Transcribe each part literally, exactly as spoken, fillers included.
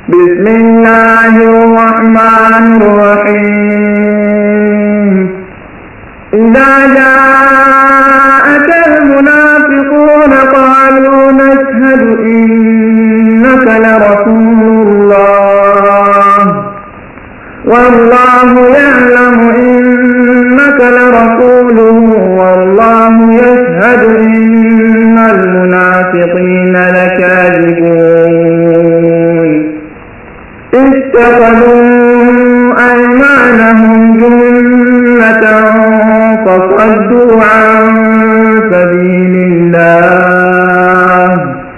بسم الله الرحمن الرحيم إذا جاءك المنافقون قالوا نشهد إنك لرسول الله والله يعلم إنك لرسوله والله يشهد إن المنافقين لكاذبون اتخذوا أيمانهم جنة فصدوا عن سبيل الله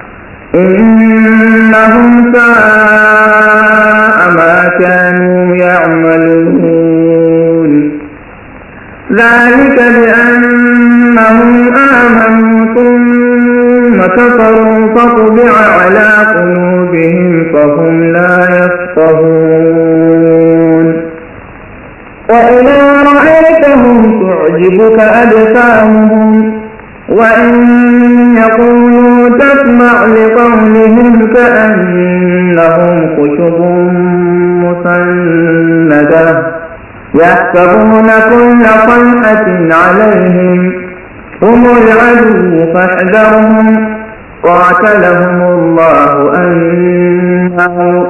إنهم ساء ما كانوا يعملون ذلك بأنهم آمنوا ثم كفروا فطبع على قلوبهم فهم لا يفقهون وإذا رأيتهم تعجبك أجسامهم وإن يقولوا تسمع لقولهم كأنهم خشب مسندة يحسبون كل صيحة عليهم هم العدو فاحذرهم قاتلهم الله أنى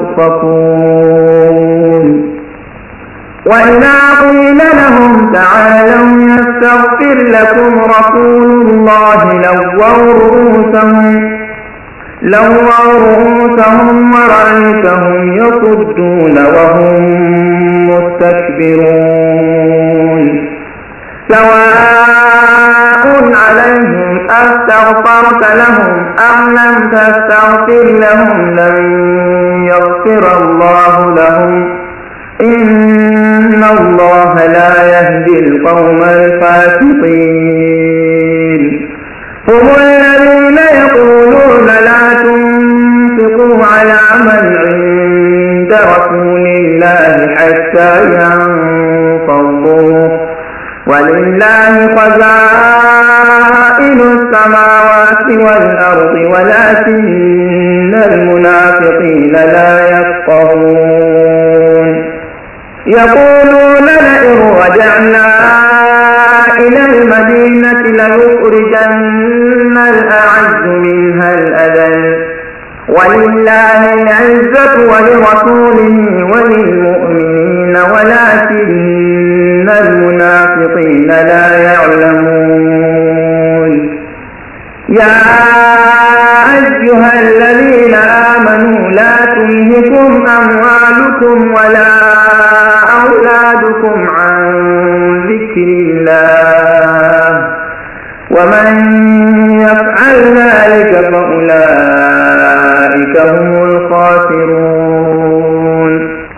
يؤفكون وإذا قيل لهم تعالوا يستغفر لكم رسول الله لووا رؤوسهم لووا رؤوسهم ورأيتهم يصدون وهم مستكبرون سواء عليهم أستغفرت لهم أم لم تستغفر لهم لن يغفر الله لهم إن الله لا يهدي القوم الفاسقين هم الذين يقولون لا تنفقوا على من عند رسول الله حتى ينفضوا ولله خزائن السماوات والأرض ولكن المنافقين لا يفقهون يقولون لئن رجعنا إلى المدينة ليخرجن الأعز منها الأذل ولله العزة ولرسوله وللمؤمنين ولكن المنافقين لا يعلمون يا أيها الذين آمنوا لا تلهكم أموالكم ولا أولادكم عن ذكر الله ومن يفعل ذلك فأولئك هم الخاسرون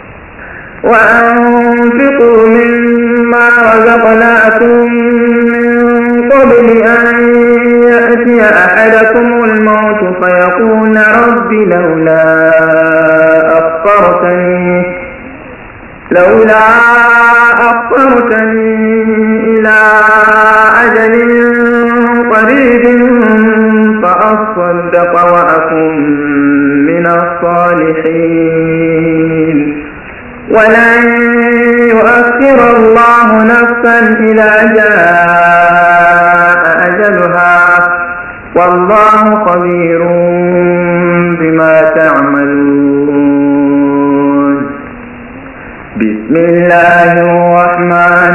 وأنفقوا مما رزقناكم من قبل أن يأتي أحدكم الموت فيقول رب لولا أخرتني لولا أخرتني إلى أجل قريب فأصدق وأكن من الصالحين ولن يؤخر الله نفسا إذا جاء أجلها والله خبير بما تعملون بسم الله الرحمن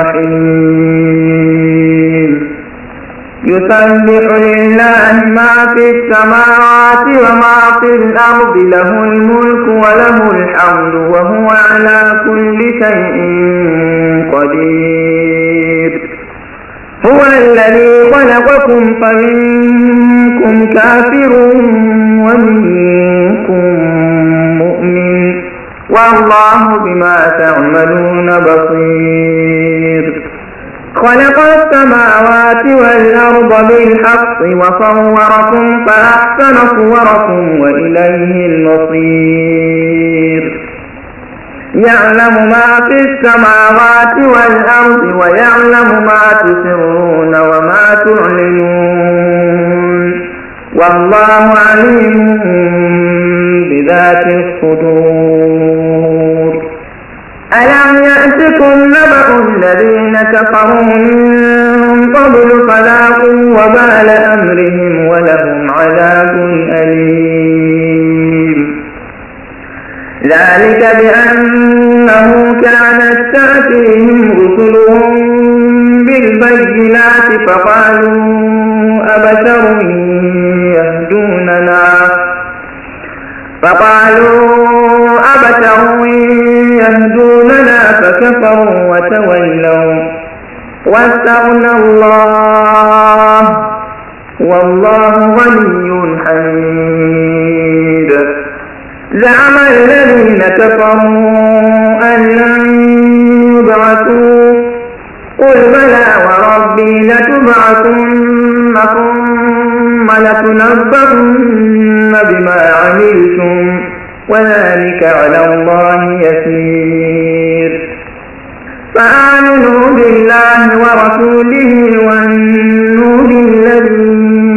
الرحيم يسبح لله ما في السماوات وما في الأرض له الملك وله الحمد وهو على كل شيء قدير هو الذي خلقكم فمنكم كافر ومنكم مؤمن والله بما تعملون بصير خلق السماوات والأرض بالحق وصوركم فأحسن صوركم وإليه المصير يعلم ما في السماوات والأرض ويعلم ما تسرون وما تعلنون والله عليم بذات الصدور الصدور ألم يأتكم نبأ الذين كفروا من قبل فذاقوا وبال أمرهم ولهم عذاب أليم ذلك بأنه كانت تأتيهم رسلهم بالبينات فقالوا أبشر يهدوننا فقالوا أبشر يهدوننا فكفروا وتولوا واستغنى الله والله غني حميد زعم الذين كفروا أن لن يبعثوا قل بلى وربي لتبعثن ثم لتنبؤن بما عملتم وذلك على الله يسير فآمنوا بالله ورسوله والنور الذي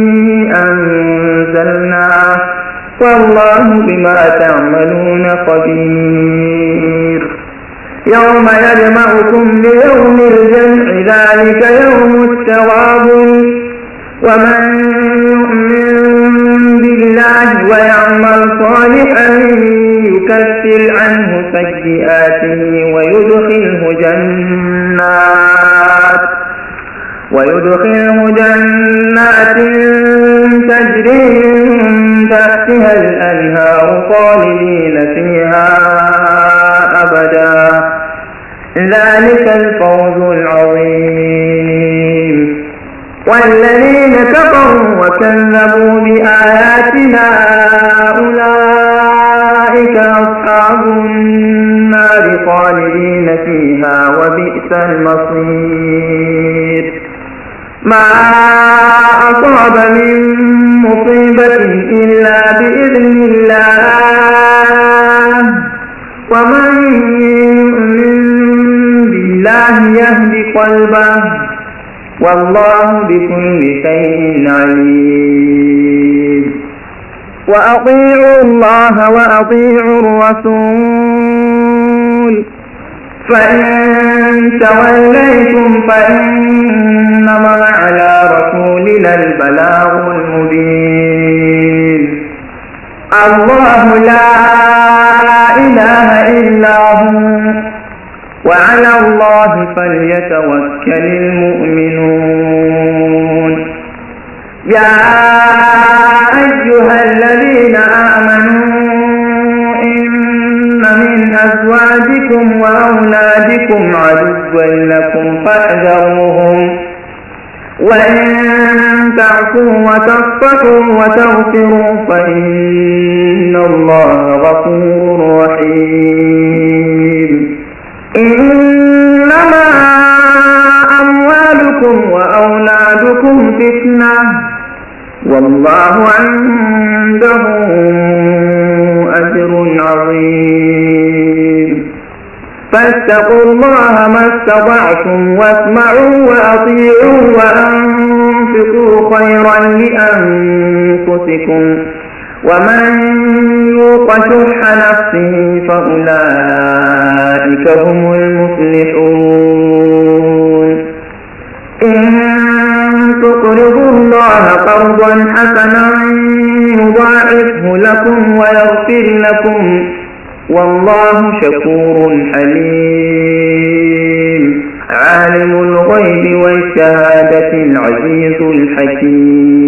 أنزلنا والله بما تعملون خبير يوم يجمعكم ليوم الجمع ذلك يوم التغابن ومن يؤمن بالله ويعمل صالحا يكفر عنه سيئاته ويدخله جنات ويدخله جنات تجري من تحتها الأنهار خالدين فيها أبدا ذلك الفوز العظيم والذين كفروا وكذبوا بآياتنا أولئك أصحاب النار خالدين فيها وبئس المصير ما أصاب من مصيبة إلا بإذن الله ومن يؤمن بالله يهد قلبه والله بكل شيء عليم وأطيعوا الله وأطيعوا الرسول فإن توليتم فإنما على رسولنا البلاغ المبين الله لا إله إلا هو وعلى الله فليتوكل المؤمنون يا أيها الذين آمنوا إن من أزواجكم وأولادكم عدوا لكم فاحذروهم وإن تعفوا وتصفحوا وتغفروا فإن الله غفور رحيم إنما أموالكم وأولادكم فتنة والله عنده أجر عظيم فاتقوا الله ما استطعتم واسمعوا وأطيعوا وأنفقوا خيرا لأنفسكم ومن يوق شح نفسه فأولئك هم المفلحون إن تقرضوا الله قرضا حسنا يضاعفه لكم ويغفر لكم والله شكور حليم عالم الغيب والشهادة العزيز الحكيم